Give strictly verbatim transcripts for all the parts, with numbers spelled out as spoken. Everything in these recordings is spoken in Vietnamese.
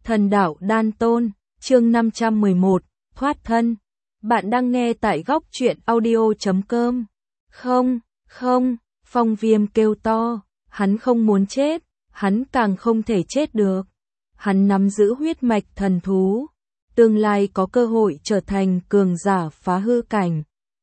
Thần đạo đan tôn, chương năm trăm mười một, thoát thân. Bạn đang nghe tại góc truyện audio chấm com. Không, không, Phong Viêm kêu to, hắn không muốn chết, hắn càng không thể chết được. Hắn nắm giữ huyết mạch thần thú, tương lai có cơ hội trở thành cường giả phá hư cảnh.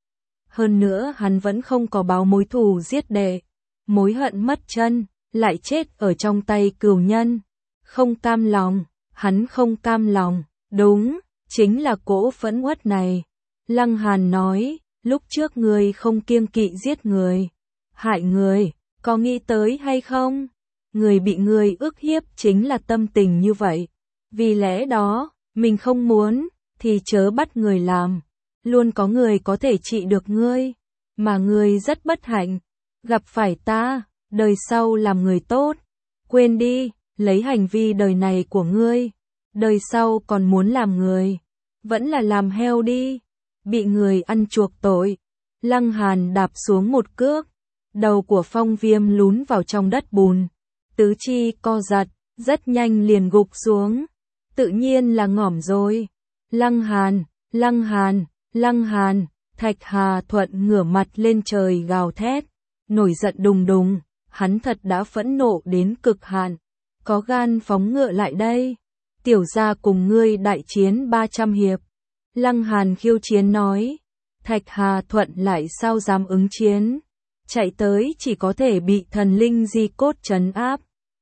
Hơn nữa hắn vẫn không có báo mối thù giết đệ, mối hận mất chân, lại chết ở trong tay cừu nhân. Không cam lòng, hắn không cam lòng, đúng, chính là cỗ phẫn uất này. Lăng Hàn nói, lúc trước ngươi không kiêng kỵ giết người, hại người, có nghĩ tới hay không? Người bị ngươi ức hiếp chính là tâm tình như vậy. Vì lẽ đó, mình không muốn, thì chớ bắt người làm. Luôn có người có thể trị được ngươi, mà ngươi rất bất hạnh. Gặp phải ta, đời sau làm người tốt. Quên đi, lấy hành vi đời này của ngươi, đời sau còn muốn làm người, vẫn là làm heo đi. Bị người ăn chuộc tội. Lăng Hàn đạp xuống một cước, đầu của Phong Viêm lún vào trong đất bùn, tứ chi co giật, rất nhanh liền gục xuống. Tự nhiên là ngỏm rồi. Lăng Hàn, Lăng Hàn, Lăng Hàn, Thạch Hà Thuận ngửa mặt lên trời gào thét, nổi giận đùng đùng, hắn thật đã phẫn nộ đến cực hạn, có gan phóng ngựa lại đây, tiểu gia cùng ngươi đại chiến ba trăm hiệp. Lăng Hàn khiêu chiến nói, Thạch Hà Thuận lại sao dám ứng chiến, chạy tới chỉ có thể bị thần linh di cốt trấn áp.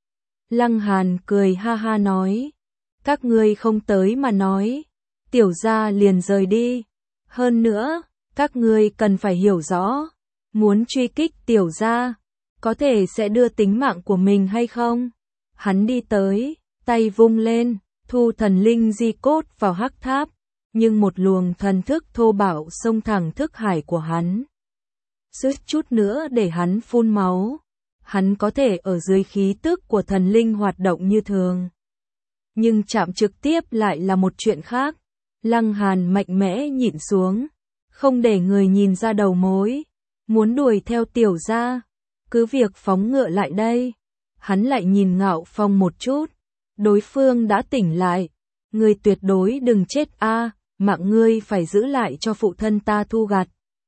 Lăng Hàn cười ha ha nói, các ngươi không tới mà nói, tiểu gia liền rời đi. Hơn nữa, các ngươi cần phải hiểu rõ, muốn truy kích tiểu gia, có thể sẽ đưa tính mạng của mình hay không? Hắn đi tới, tay vung lên, thu thần linh di cốt vào hắc tháp, nhưng một luồng thần thức thô bạo xông thẳng thức hải của hắn. Suýt chút nữa để hắn phun máu. Hắn có thể ở dưới khí tức của thần linh hoạt động như thường, nhưng chạm trực tiếp lại là một chuyện khác. Lăng Hàn mạnh mẽ nhịn xuống, không để người nhìn ra đầu mối, muốn đuổi theo tiểu gia, cứ việc phóng ngựa lại đây. Hắn lại nhìn Ngạo Phong một chút, đối phương đã tỉnh lại, ngươi tuyệt đối đừng chết a, mạng ngươi phải giữ lại cho phụ thân ta thu gặt.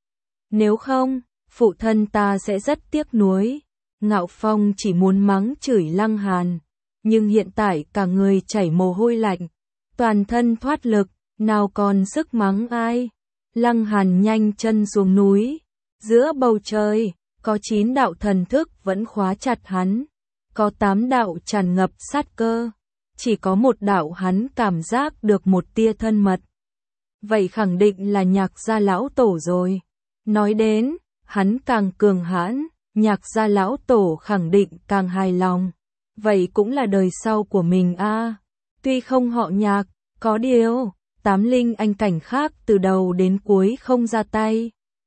Nếu không, phụ thân ta sẽ rất tiếc nuối. Ngạo Phong chỉ muốn mắng chửi Lăng Hàn, nhưng hiện tại cả người chảy mồ hôi lạnh, toàn thân thoát lực, nào còn sức mắng ai. Lăng Hàn nhanh chân xuống núi, giữa bầu trời, có chín đạo thần thức vẫn khóa chặt hắn, có tám đạo tràn ngập sát cơ, chỉ có một đạo hắn cảm giác được một tia thân mật. Vậy khẳng định là Nhạc gia lão tổ rồi. Nói đến, hắn càng cường hãn, Nhạc gia lão tổ khẳng định càng hài lòng. Vậy cũng là đời sau của mình a. À. Tuy không họ Nhạc, có điều, tám linh anh cảnh khác từ đầu đến cuối không ra tay.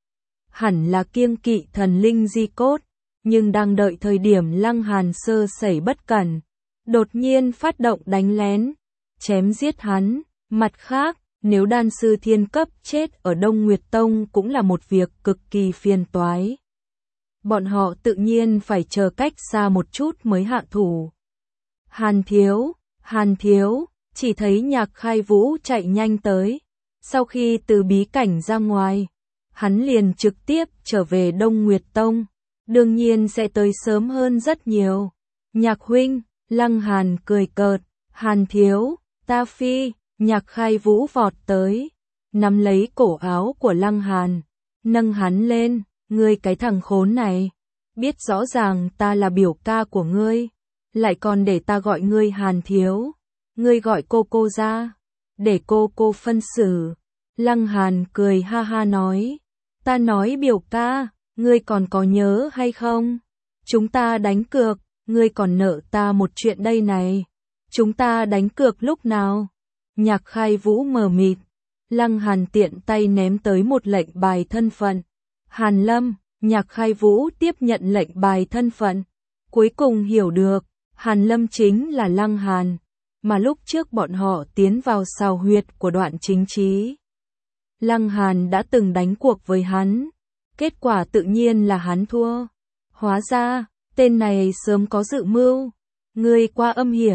Hẳn là kiêng kỵ thần linh di cốt, nhưng đang đợi thời điểm Lăng Hàn sơ sẩy bất cẩn, đột nhiên phát động đánh lén, chém giết hắn. Mặt khác, nếu đan sư thiên cấp chết ở Đông Nguyệt Tông cũng là một việc cực kỳ phiền toái. Bọn họ tự nhiên phải chờ cách xa một chút mới hạ thủ. Hàn thiếu, Hàn thiếu, chỉ thấy Nhạc Khai Vũ chạy nhanh tới. Sau khi từ bí cảnh ra ngoài, hắn liền trực tiếp trở về Đông Nguyệt Tông. Đương nhiên sẽ tới sớm hơn rất nhiều. Nhạc huynh, Lăng Hàn cười cợt, Hàn thiếu, ta phi. Nhạc Khai Vũ vọt tới, nắm lấy cổ áo của Lăng Hàn, nâng hắn lên, ngươi cái thằng khốn này, biết rõ ràng ta là biểu ca của ngươi, lại còn để ta gọi ngươi Hàn thiếu, ngươi gọi cô cô ra, để cô cô phân xử. Lăng Hàn cười ha ha nói, ta nói biểu ca, ngươi còn có nhớ hay không? Chúng ta đánh cược, ngươi còn nợ ta một chuyện đây này. Chúng ta đánh cược lúc nào? Nhạc Khai Vũ mờ mịt, Lăng Hàn tiện tay ném tới một lệnh bài thân phận. Hàn Lâm, Nhạc Khai Vũ tiếp nhận lệnh bài thân phận. Cuối cùng hiểu được, Hàn Lâm chính là Lăng Hàn, mà lúc trước bọn họ tiến vào sào huyệt của Đoạn Chính Chí. Lăng Hàn đã từng đánh cuộc với hắn, kết quả tự nhiên là hắn thua. Hóa ra, tên này sớm có dự mưu, ngươi quá âm hiểm.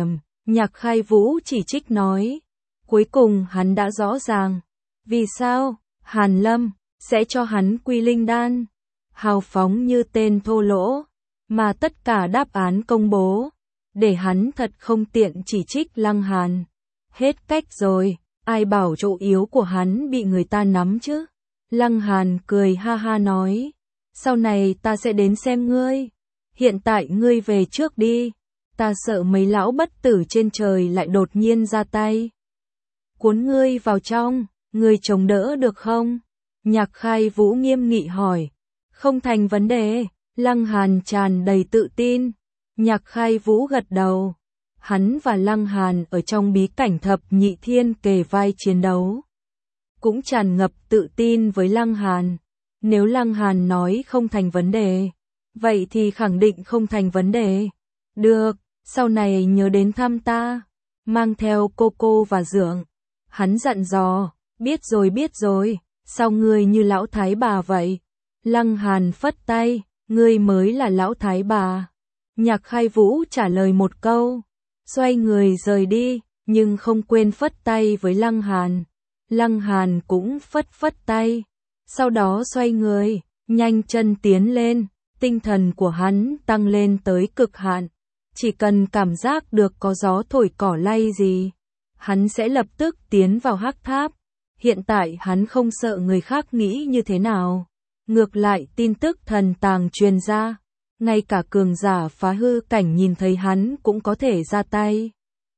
Nhạc Khai Vũ chỉ trích nói. Cuối cùng hắn đã rõ ràng. Vì sao, Hàn Lâm, sẽ cho hắn quy linh đan. Hào phóng như tên thô lỗ. Mà tất cả đáp án công bố. Để hắn thật không tiện chỉ trích Lăng Hàn. Hết cách rồi, ai bảo chỗ yếu của hắn bị người ta nắm chứ. Lăng Hàn cười ha ha nói. Sau này ta sẽ đến xem ngươi. Hiện tại ngươi về trước đi. Ta sợ mấy lão bất tử trên trời lại đột nhiên ra tay. Cuốn ngươi vào trong, ngươi chống đỡ được không? Nhạc Khai Vũ nghiêm nghị hỏi. Không thành vấn đề, Lăng Hàn tràn đầy tự tin. Nhạc Khai Vũ gật đầu. Hắn và Lăng Hàn ở trong bí cảnh thập nhị thiên kề vai chiến đấu. Cũng tràn ngập tự tin với Lăng Hàn. Nếu Lăng Hàn nói không thành vấn đề, vậy thì khẳng định không thành vấn đề. Được, sau này nhớ đến thăm ta. Mang theo cô cô và Dượng. Hắn dặn dò, biết rồi biết rồi, sao ngươi như lão thái bà vậy? Lăng Hàn phất tay, ngươi mới là lão thái bà. Nhạc Khai Vũ trả lời một câu, xoay người rời đi, nhưng không quên phất tay với Lăng Hàn. Lăng Hàn cũng phất phất tay, sau đó xoay người, nhanh chân tiến lên, tinh thần của hắn tăng lên tới cực hạn. Chỉ cần cảm giác được có gió thổi cỏ lay gì, hắn sẽ lập tức tiến vào hắc tháp. Hiện tại hắn không sợ người khác nghĩ như thế nào. Ngược lại tin tức thần tàng truyền ra, ngay cả cường giả phá hư cảnh nhìn thấy hắn cũng có thể ra tay.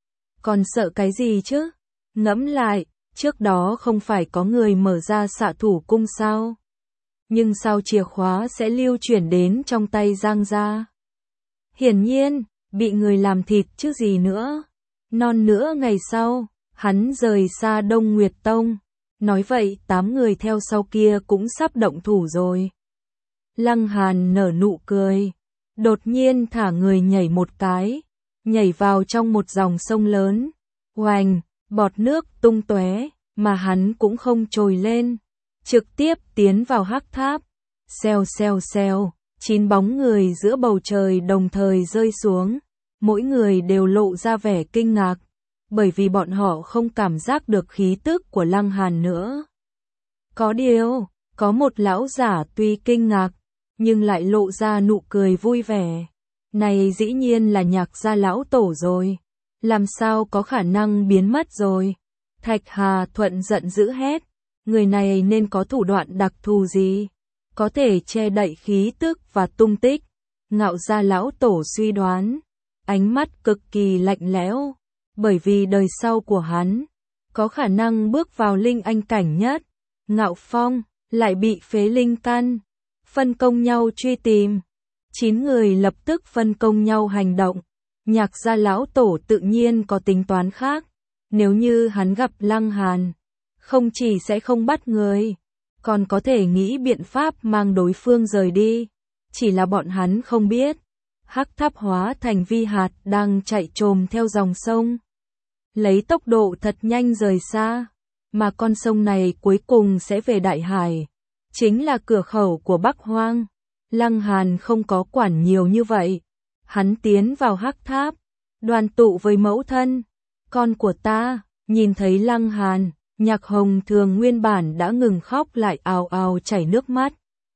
Còn sợ cái gì chứ? Ngẫm lại, trước đó không phải có người mở ra xạ thủ cung sao? Nhưng sao chìa khóa sẽ lưu chuyển đến trong tay Giang gia? Hiển nhiên, bị người làm thịt chứ gì nữa. Non nữa ngày sau, hắn rời xa Đông Nguyệt Tông. Nói vậy tám người theo sau kia cũng sắp động thủ rồi. Lăng Hàn nở nụ cười. Đột nhiên thả người nhảy một cái. Nhảy vào trong một dòng sông lớn. Oành, bọt nước tung tóe, mà hắn cũng không trồi lên. Trực tiếp tiến vào hắc tháp. Xèo xèo xèo, chín bóng người giữa bầu trời đồng thời rơi xuống. Mỗi người đều lộ ra vẻ kinh ngạc. Bởi vì bọn họ không cảm giác được khí tức của Lăng Hàn nữa. Có điều, có một lão giả tuy kinh ngạc, nhưng lại lộ ra nụ cười vui vẻ. Này dĩ nhiên là Nhạc gia lão tổ rồi. Làm sao có khả năng biến mất rồi? Thạch Hà Thuận giận dữ hét. Người này nên có thủ đoạn đặc thù gì? Có thể che đậy khí tức và tung tích. Ngạo gia lão tổ suy đoán. Ánh mắt cực kỳ lạnh lẽo. Bởi vì đời sau của hắn, có khả năng bước vào linh anh cảnh nhất. Ngạo Phong, lại bị phế linh căn. Phân công nhau truy tìm. Chín người lập tức phân công nhau hành động. Nhạc gia lão tổ tự nhiên có tính toán khác. Nếu như hắn gặp Lăng Hàn, không chỉ sẽ không bắt người, còn có thể nghĩ biện pháp mang đối phương rời đi. Chỉ là bọn hắn không biết. Hắc tháp hóa thành vi hạt đang chạy trồm theo dòng sông. Lấy tốc độ thật nhanh rời xa. Mà con sông này cuối cùng sẽ về Đại Hải. Chính là cửa khẩu của Bắc Hoang. Lăng Hàn không có quản nhiều như vậy. Hắn tiến vào hắc tháp. Đoàn tụ với mẫu thân. Con của ta, nhìn thấy Lăng Hàn. Nhạc Hồng Thường nguyên bản đã ngừng khóc lại ào ào chảy nước mắt.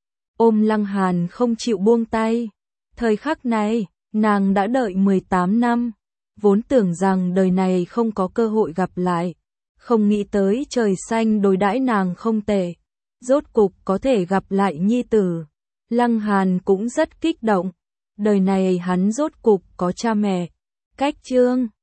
Ôm Lăng Hàn không chịu buông tay. Thời khắc này, nàng đã đợi mười tám năm. Vốn tưởng rằng đời này không có cơ hội gặp lại. Không nghĩ tới trời xanh đối đãi nàng không tệ. Rốt cục có thể gặp lại nhi tử. Lăng Hàn cũng rất kích động. Đời này hắn rốt cục có cha mẹ. Cách chương